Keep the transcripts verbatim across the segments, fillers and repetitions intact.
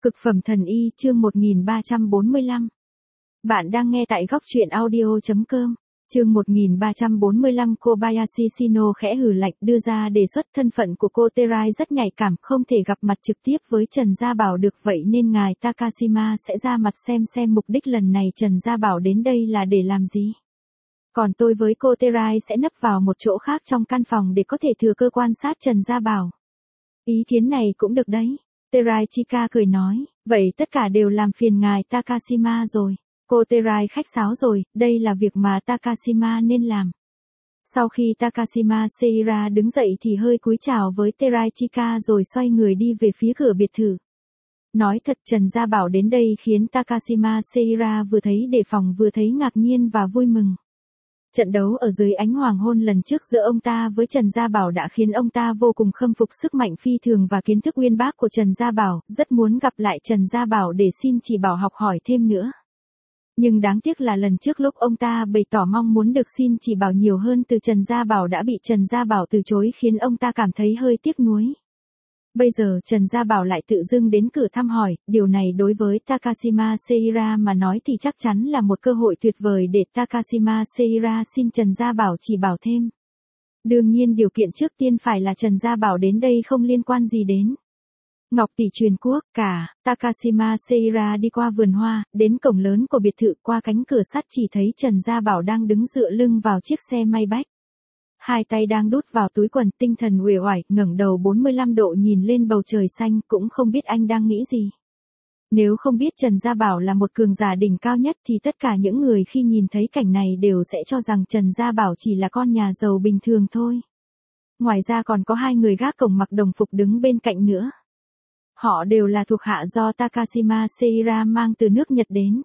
Cực phẩm thần y chương một nghìn ba trăm bốn mươi lăm. Bạn đang nghe tại góc truyện audio chấm com. Chương một nghìn ba trăm bốn mươi lăm. Kobayashi Shino khẽ hừ lạnh đưa ra đề xuất. Thân phận của cô Terai rất nhạy cảm, không thể gặp mặt trực tiếp với Trần Gia Bảo được, vậy nên ngài Takashima sẽ ra mặt xem xem mục đích lần này Trần Gia Bảo đến đây là để làm gì. Còn tôi với cô Terai sẽ nấp vào một chỗ khác trong căn phòng để có thể thừa cơ quan sát Trần Gia Bảo. Ý kiến này cũng được đấy. Terai Chika cười nói, vậy tất cả đều làm phiền ngài Takashima rồi. Cô Terai khách sáo rồi, đây là việc mà Takashima nên làm. Sau khi Takashima Seira đứng dậy thì hơi cúi chào với Terai Chika rồi xoay người đi về phía cửa biệt thự. Nói thật, Trần Gia Bảo đến đây khiến Takashima Seira vừa thấy đề phòng vừa thấy ngạc nhiên và vui mừng. Trận đấu ở dưới ánh hoàng hôn lần trước giữa ông ta với Trần Gia Bảo đã khiến ông ta vô cùng khâm phục sức mạnh phi thường và kiến thức uyên bác của Trần Gia Bảo, rất muốn gặp lại Trần Gia Bảo để xin chỉ bảo học hỏi thêm nữa. Nhưng đáng tiếc là lần trước lúc ông ta bày tỏ mong muốn được xin chỉ bảo nhiều hơn từ Trần Gia Bảo đã bị Trần Gia Bảo từ chối khiến ông ta cảm thấy hơi tiếc nuối. Bây giờ Trần Gia Bảo lại tự dưng đến cửa thăm hỏi, điều này đối với Takashima Seira mà nói thì chắc chắn là một cơ hội tuyệt vời để Takashima Seira xin Trần Gia Bảo chỉ bảo thêm. Đương nhiên điều kiện trước tiên phải là Trần Gia Bảo đến đây không liên quan gì đến Ngọc Tỷ truyền quốc cả. Takashima Seira đi qua vườn hoa, đến cổng lớn của biệt thự, qua cánh cửa sắt chỉ thấy Trần Gia Bảo đang đứng dựa lưng vào chiếc xe may bách. Hai tay đang đút vào túi quần, tinh thần uể oải, ngẩng đầu bốn mươi lăm độ nhìn lên bầu trời xanh, cũng không biết anh đang nghĩ gì. Nếu không biết Trần Gia Bảo là một cường giả đỉnh cao nhất thì tất cả những người khi nhìn thấy cảnh này đều sẽ cho rằng Trần Gia Bảo chỉ là con nhà giàu bình thường thôi. Ngoài ra còn có hai người gác cổng mặc đồng phục đứng bên cạnh nữa. Họ đều là thuộc hạ do Takashima Seira mang từ nước Nhật đến.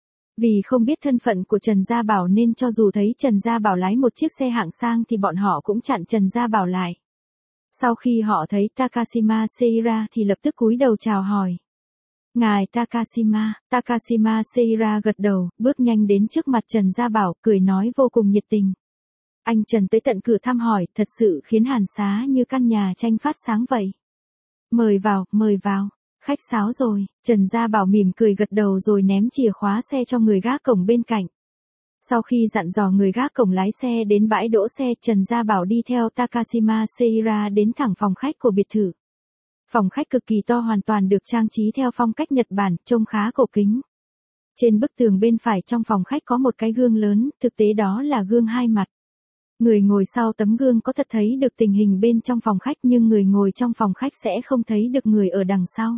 Vì không biết thân phận của Trần Gia Bảo nên cho dù thấy Trần Gia Bảo lái một chiếc xe hạng sang thì bọn họ cũng chặn Trần Gia Bảo lại. Sau khi họ thấy Takashima Seira thì lập tức cúi đầu chào hỏi. Ngài Takashima. Takashima Seira gật đầu, bước nhanh đến trước mặt Trần Gia Bảo, cười nói vô cùng nhiệt tình. Anh Trần tới tận cửa thăm hỏi, thật sự khiến hàn xá như căn nhà tranh phát sáng vậy. Mời vào, mời vào. Khách sáo rồi. Trần Gia Bảo mỉm cười gật đầu rồi ném chìa khóa xe cho người gác cổng bên cạnh. Sau khi dặn dò người gác cổng lái xe đến bãi đỗ xe, Trần Gia Bảo đi theo Takashima Seira đến thẳng phòng khách của biệt thự. Phòng khách cực kỳ to, hoàn toàn được trang trí theo phong cách Nhật Bản, trông khá cổ kính. Trên bức tường bên phải trong phòng khách có một cái gương lớn, thực tế đó là gương hai mặt. Người ngồi sau tấm gương có thật thấy được tình hình bên trong phòng khách, nhưng người ngồi trong phòng khách sẽ không thấy được người ở đằng sau.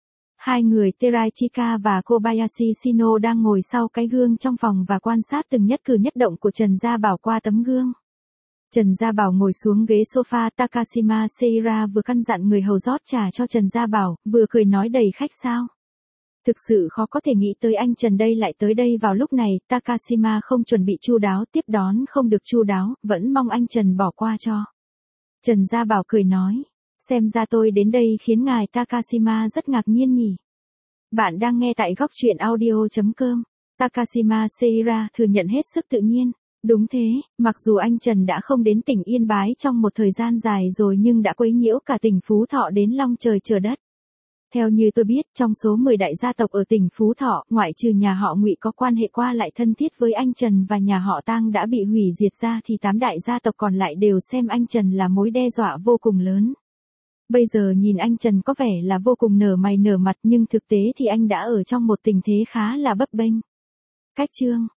Hai người Terai Chika và Kobayashi Shino đang ngồi sau cái gương trong phòng và quan sát từng nhất cử nhất động của Trần Gia Bảo qua tấm gương. Trần Gia Bảo ngồi xuống ghế sofa, Takashima Seira vừa căn dặn người hầu rót trà cho Trần Gia Bảo, vừa cười nói đầy khách sáo. Thực sự khó có thể nghĩ tới anh Trần đây lại tới đây vào lúc này, Takashima không chuẩn bị chu đáo, tiếp đón không được chu đáo, vẫn mong anh Trần bỏ qua cho. Trần Gia Bảo cười nói, xem ra tôi đến đây khiến ngài Takashima rất ngạc nhiên nhỉ. Bạn đang nghe tại góc truyện audio chấm com. Takashima Seira thừa nhận hết sức tự nhiên. Đúng thế, mặc dù anh Trần đã không đến tỉnh Yên Bái trong một thời gian dài rồi nhưng đã quấy nhiễu cả tỉnh Phú Thọ đến long trời chờ đất. Theo như tôi biết, trong số mười đại gia tộc ở tỉnh Phú Thọ, ngoại trừ nhà họ Ngụy có quan hệ qua lại thân thiết với anh Trần và nhà họ Tang đã bị hủy diệt ra thì tám đại gia tộc còn lại đều xem anh Trần là mối đe dọa vô cùng lớn. Bây giờ nhìn anh Trần có vẻ là vô cùng nở mày nở mặt nhưng thực tế thì anh đã ở trong một tình thế khá là bấp bênh. Cách chương,